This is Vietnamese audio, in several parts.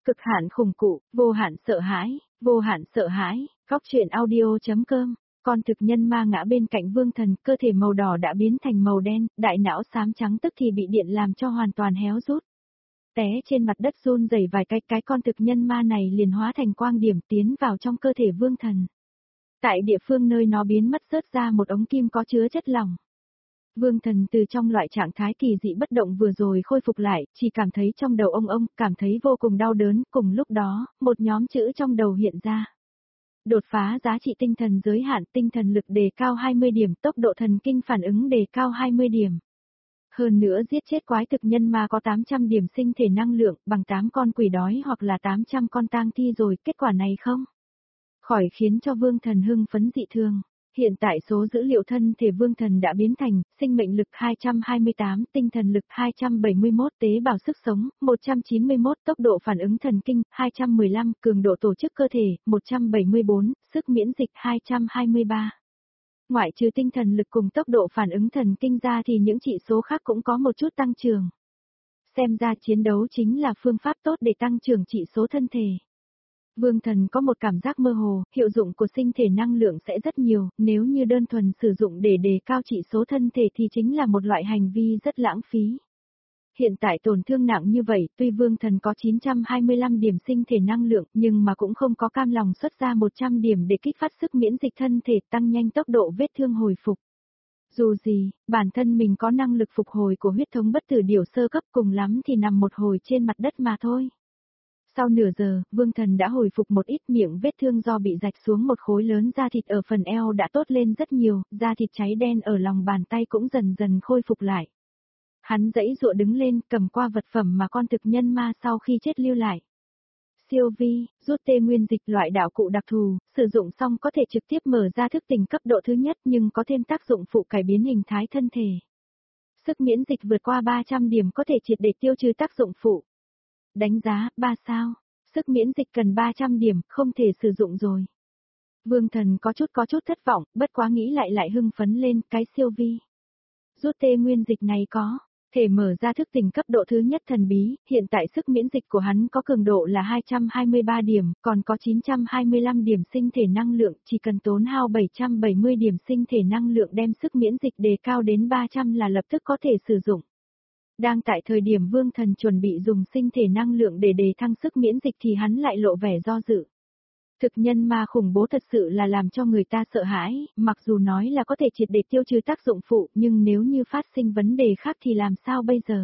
Cực hạn khủng cụ, vô hạn sợ hãi, vô hạn sợ hãi, góc truyện audio.com. Con thực nhân ma ngã bên cạnh Vương Thần, cơ thể màu đỏ đã biến thành màu đen, đại não xám trắng tức thì bị điện làm cho hoàn toàn héo rút. Té trên mặt đất run rẩy vài cái con thực nhân ma này liền hóa thành quang điểm tiến vào trong cơ thể Vương Thần. Tại địa phương nơi nó biến mất rớt ra một ống kim có chứa chất lỏng. Vương Thần từ trong loại trạng thái kỳ dị bất động vừa rồi khôi phục lại, chỉ cảm thấy trong đầu ông, cảm thấy vô cùng đau đớn, cùng lúc đó, một nhóm chữ trong đầu hiện ra. Đột phá giá trị tinh thần giới hạn, tinh thần lực đề cao 20 điểm, tốc độ thần kinh phản ứng đề cao 20 điểm. Hơn nữa giết chết quái thực nhân ma có 800 điểm sinh thể năng lượng, bằng 8 con quỷ đói hoặc là 800 con tang thi rồi, kết quả này không? Khỏi khiến cho Vương Thần hưng phấn dị thường. Hiện tại số dữ liệu thân thể Vương Thần đã biến thành, sinh mệnh lực 228, tinh thần lực 271, tế bào sức sống, 191, tốc độ phản ứng thần kinh, 215, cường độ tổ chức cơ thể, 174, sức miễn dịch 223. Ngoại trừ tinh thần lực cùng tốc độ phản ứng thần kinh ra thì những chỉ số khác cũng có một chút tăng trưởng. Xem ra chiến đấu chính là phương pháp tốt để tăng trưởng chỉ số thân thể. Vương Thần có một cảm giác mơ hồ, hiệu dụng của sinh thể năng lượng sẽ rất nhiều, nếu như đơn thuần sử dụng để đề cao chỉ số thân thể thì chính là một loại hành vi rất lãng phí. Hiện tại tổn thương nặng như vậy, tuy Vương Thần có 925 điểm sinh thể năng lượng nhưng mà cũng không có cam lòng xuất ra 100 điểm để kích phát sức miễn dịch thân thể tăng nhanh tốc độ vết thương hồi phục. Dù gì, bản thân mình có năng lực phục hồi của huyết thống bất tử điều sơ cấp cùng lắm thì nằm một hồi trên mặt đất mà thôi. Sau nửa giờ, Vương Thần đã hồi phục một ít, miệng vết thương do bị rạch xuống một khối lớn da thịt ở phần eo đã tốt lên rất nhiều, da thịt cháy đen ở lòng bàn tay cũng dần dần khôi phục lại. Hắn giãy giụa đứng lên, cầm qua vật phẩm mà con thực nhân ma sau khi chết lưu lại. Siêu vi, rút tê nguyên dịch, loại đạo cụ đặc thù, sử dụng xong có thể trực tiếp mở ra thức tỉnh cấp độ thứ nhất nhưng có thêm tác dụng phụ cải biến hình thái thân thể. Sức miễn dịch vượt qua 300 điểm có thể triệt để tiêu trừ tác dụng phụ. Đánh giá, 3 sao. Sức miễn dịch cần 300 điểm, không thể sử dụng rồi. Vương Thần có chút thất vọng, bất quá nghĩ lại hưng phấn lên, cái siêu vi. Rút tê nguyên dịch này có thể mở ra thức tỉnh cấp độ thứ nhất thần bí, hiện tại sức miễn dịch của hắn có cường độ là 223 điểm, còn có 925 điểm sinh thể năng lượng, chỉ cần tốn hao 770 điểm sinh thể năng lượng đem sức miễn dịch đề cao đến 300 là lập tức có thể sử dụng. Đang tại thời điểm Vương Thần chuẩn bị dùng sinh thể năng lượng để đề thăng sức miễn dịch thì hắn lại lộ vẻ do dự. Thực nhân ma khủng bố thật sự là làm cho người ta sợ hãi, mặc dù nói là có thể triệt để tiêu trừ tác dụng phụ nhưng nếu như phát sinh vấn đề khác thì làm sao bây giờ?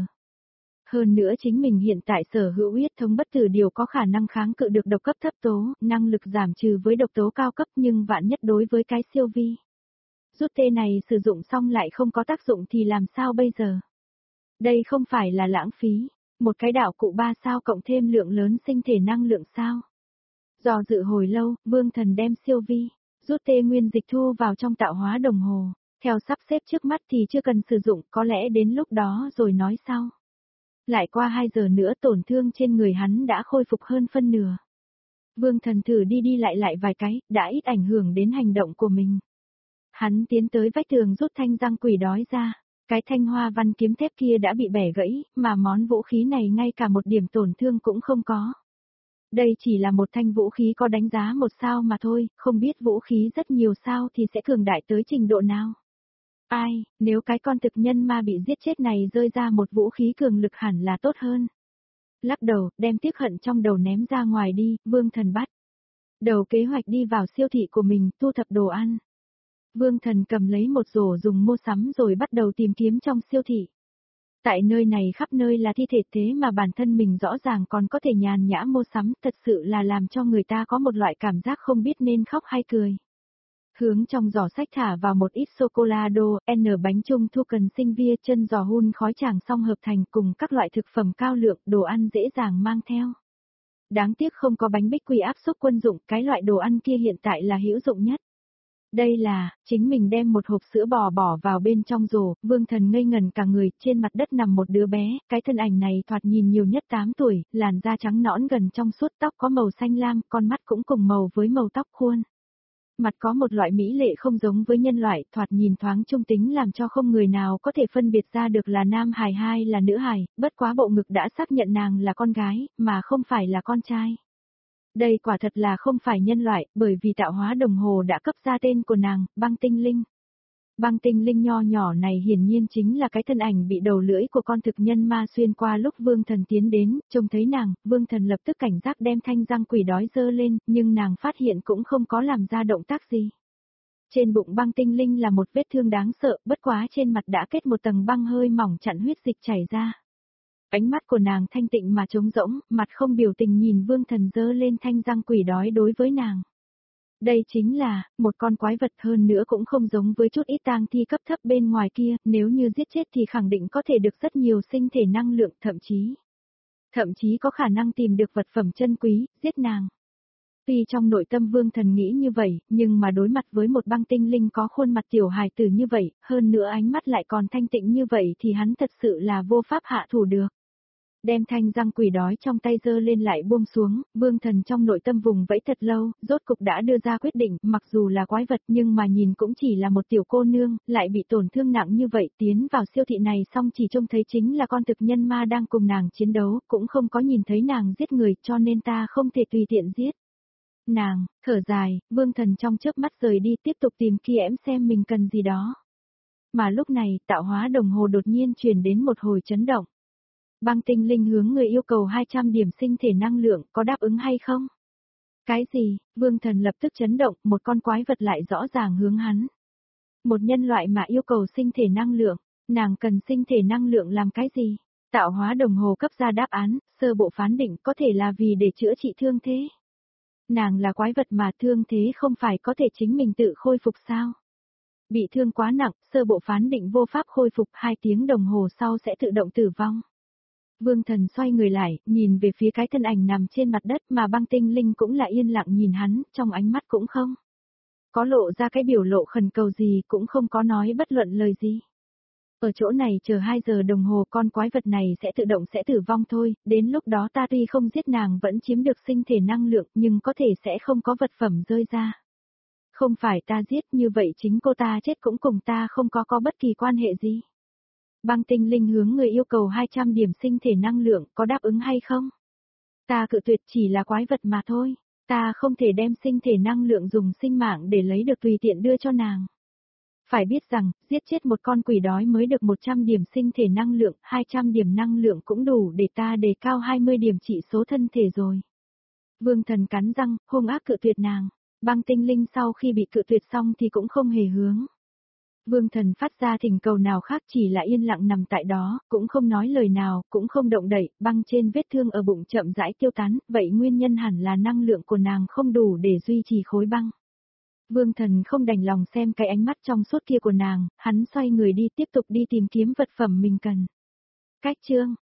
Hơn nữa chính mình hiện tại sở hữu huyết thống bất tử điều có khả năng kháng cự được độc cấp thấp tố, năng lực giảm trừ với độc tố cao cấp nhưng vạn nhất đối với cái siêu vi. Rút tê này sử dụng xong lại không có tác dụng thì làm sao bây giờ? Đây không phải là lãng phí, một cái đạo cụ 3 sao cộng thêm lượng lớn sinh thể năng lượng sao? Do dự hồi lâu, Vương Thần đem siêu vi, rút tê nguyên dịch thu vào trong tạo hóa đồng hồ, theo sắp xếp trước mắt thì chưa cần sử dụng, có lẽ đến lúc đó rồi nói sau. Lại qua 2 giờ nữa tổn thương trên người hắn đã khôi phục hơn phân nửa. Vương Thần thử đi lại vài cái, đã ít ảnh hưởng đến hành động của mình. Hắn tiến tới vách tường rút thanh răng quỷ đói ra. Cái thanh hoa văn kiếm thép kia đã bị bẻ gãy, mà món vũ khí này ngay cả một điểm tổn thương cũng không có. Đây chỉ là một thanh vũ khí có đánh giá 1 sao mà thôi, không biết vũ khí rất nhiều sao thì sẽ cường đại tới trình độ nào. Ai, nếu cái con thực nhân ma bị giết chết này rơi ra một vũ khí cường lực hẳn là tốt hơn. Lắc đầu, đem tiếc hận trong đầu ném ra ngoài đi, Vương Thần bắt đầu kế hoạch đi vào siêu thị của mình, thu thập đồ ăn. Vương Thần cầm lấy một rổ dùng mua sắm rồi bắt đầu tìm kiếm trong siêu thị. Tại nơi này khắp nơi là thi thể thế mà bản thân mình rõ ràng còn có thể nhàn nhã mua sắm, thật sự là làm cho người ta có một loại cảm giác không biết nên khóc hay cười. Hướng trong giỏ sách thả vào một ít sô-cô-la-đô, bánh trung thu cần sinh viên, chân giò hun khói tràng song hợp thành cùng các loại thực phẩm cao lượng, đồ ăn dễ dàng mang theo. Đáng tiếc không có bánh bích quy áp suất quân dụng, cái loại đồ ăn kia hiện tại là hữu dụng nhất. Đây là, chính mình đem một hộp sữa bò bỏ vào bên trong rổ, Vương Thần ngây ngần cả người, trên mặt đất nằm một đứa bé, cái thân ảnh này thoạt nhìn nhiều nhất 8 tuổi, làn da trắng nõn gần trong suốt, tóc có màu xanh lam, con mắt cũng cùng màu với màu tóc khuôn. Mặt có một loại mỹ lệ không giống với nhân loại, thoạt nhìn thoáng trung tính làm cho không người nào có thể phân biệt ra được là nam hài hay là nữ hài, bất quá bộ ngực đã xác nhận nàng là con gái, mà không phải là con trai. Đây quả thật là không phải nhân loại, bởi vì tạo hóa đồng hồ đã cấp ra tên của nàng, băng tinh linh. Băng tinh linh nho nhỏ này hiển nhiên chính là cái thân ảnh bị đầu lưỡi của con thực nhân ma xuyên qua lúc vương thần tiến đến, trông thấy nàng, vương thần lập tức cảnh giác đem thanh răng quỷ đói dơ lên, nhưng nàng phát hiện cũng không có làm ra động tác gì. Trên bụng băng tinh linh là một vết thương đáng sợ, bất quá trên mặt đã kết một tầng băng hơi mỏng chặn huyết dịch chảy ra. Ánh mắt của nàng thanh tịnh mà trống rỗng, mặt không biểu tình nhìn vương thần dơ lên thanh răng quỷ đói đối với nàng. Đây chính là, một con quái vật hơn nữa cũng không giống với chút ít tang thi cấp thấp bên ngoài kia, nếu như giết chết thì khẳng định có thể được rất nhiều sinh thể năng lượng, thậm chí có khả năng tìm được vật phẩm chân quý, giết nàng. Tuy trong nội tâm vương thần nghĩ như vậy, nhưng mà đối mặt với một băng tinh linh có khuôn mặt tiểu hài tử như vậy, hơn nữa ánh mắt lại còn thanh tịnh như vậy thì hắn thật sự là vô pháp hạ thủ được. Đem thanh răng quỷ đói trong tay giơ lên lại buông xuống, vương thần trong nội tâm vùng vẫy thật lâu, rốt cục đã đưa ra quyết định, mặc dù là quái vật nhưng mà nhìn cũng chỉ là một tiểu cô nương, lại bị tổn thương nặng như vậy, tiến vào siêu thị này xong chỉ trông thấy chính là con thực nhân ma đang cùng nàng chiến đấu, cũng không có nhìn thấy nàng giết người, cho nên ta không thể tùy tiện giết. Nàng, thở dài, vương thần trong chớp mắt rời đi tiếp tục tìm kia xem mình cần gì đó. Mà lúc này, tạo hóa đồng hồ đột nhiên truyền đến một hồi chấn động. Băng tinh linh hướng người yêu cầu 200 điểm sinh thể năng lượng, có đáp ứng hay không? Cái gì? Vương thần lập tức chấn động, một con quái vật lại rõ ràng hướng hắn. Một nhân loại mà yêu cầu sinh thể năng lượng, nàng cần sinh thể năng lượng làm cái gì? Tạo hóa đồng hồ cấp ra đáp án, sơ bộ phán định có thể là vì để chữa trị thương thế. Nàng là quái vật mà thương thế không phải có thể chính mình tự khôi phục sao? Bị thương quá nặng, sơ bộ phán định vô pháp khôi phục 2 tiếng đồng hồ sau sẽ tự động tử vong. Vương thần xoay người lại, nhìn về phía cái thân ảnh nằm trên mặt đất mà băng tinh linh cũng là yên lặng nhìn hắn, trong ánh mắt cũng không có lộ ra cái biểu lộ khẩn cầu gì, cũng không có nói bất luận lời gì. Ở chỗ này chờ 2 giờ đồng hồ con quái vật này sẽ tự động sẽ tử vong thôi, đến lúc đó ta tuy không giết nàng vẫn chiếm được sinh thể năng lượng nhưng có thể sẽ không có vật phẩm rơi ra. Không phải ta giết như vậy chính cô ta chết cũng cùng ta không có bất kỳ quan hệ gì. Băng tinh linh hướng người yêu cầu 200 điểm sinh thể năng lượng, có đáp ứng hay không? Ta cự tuyệt, chỉ là quái vật mà thôi. Ta không thể đem sinh thể năng lượng dùng sinh mạng để lấy được tùy tiện đưa cho nàng. Phải biết rằng, giết chết một con quỷ đói mới được 100 điểm sinh thể năng lượng, 200 điểm năng lượng cũng đủ để ta đề cao 20 điểm trị số thân thể rồi. Vương thần cắn răng, hung ác cự tuyệt nàng. Băng tinh linh sau khi bị cự tuyệt xong thì cũng không hề hướng. Vương thần phát ra thỉnh cầu nào khác, chỉ là yên lặng nằm tại đó, cũng không nói lời nào, cũng không động đậy, băng trên vết thương ở bụng chậm rãi tiêu tán, vậy nguyên nhân hẳn là năng lượng của nàng không đủ để duy trì khối băng. Vương thần không đành lòng xem cái ánh mắt trong suốt kia của nàng, hắn xoay người đi tiếp tục đi tìm kiếm vật phẩm mình cần. Cách chương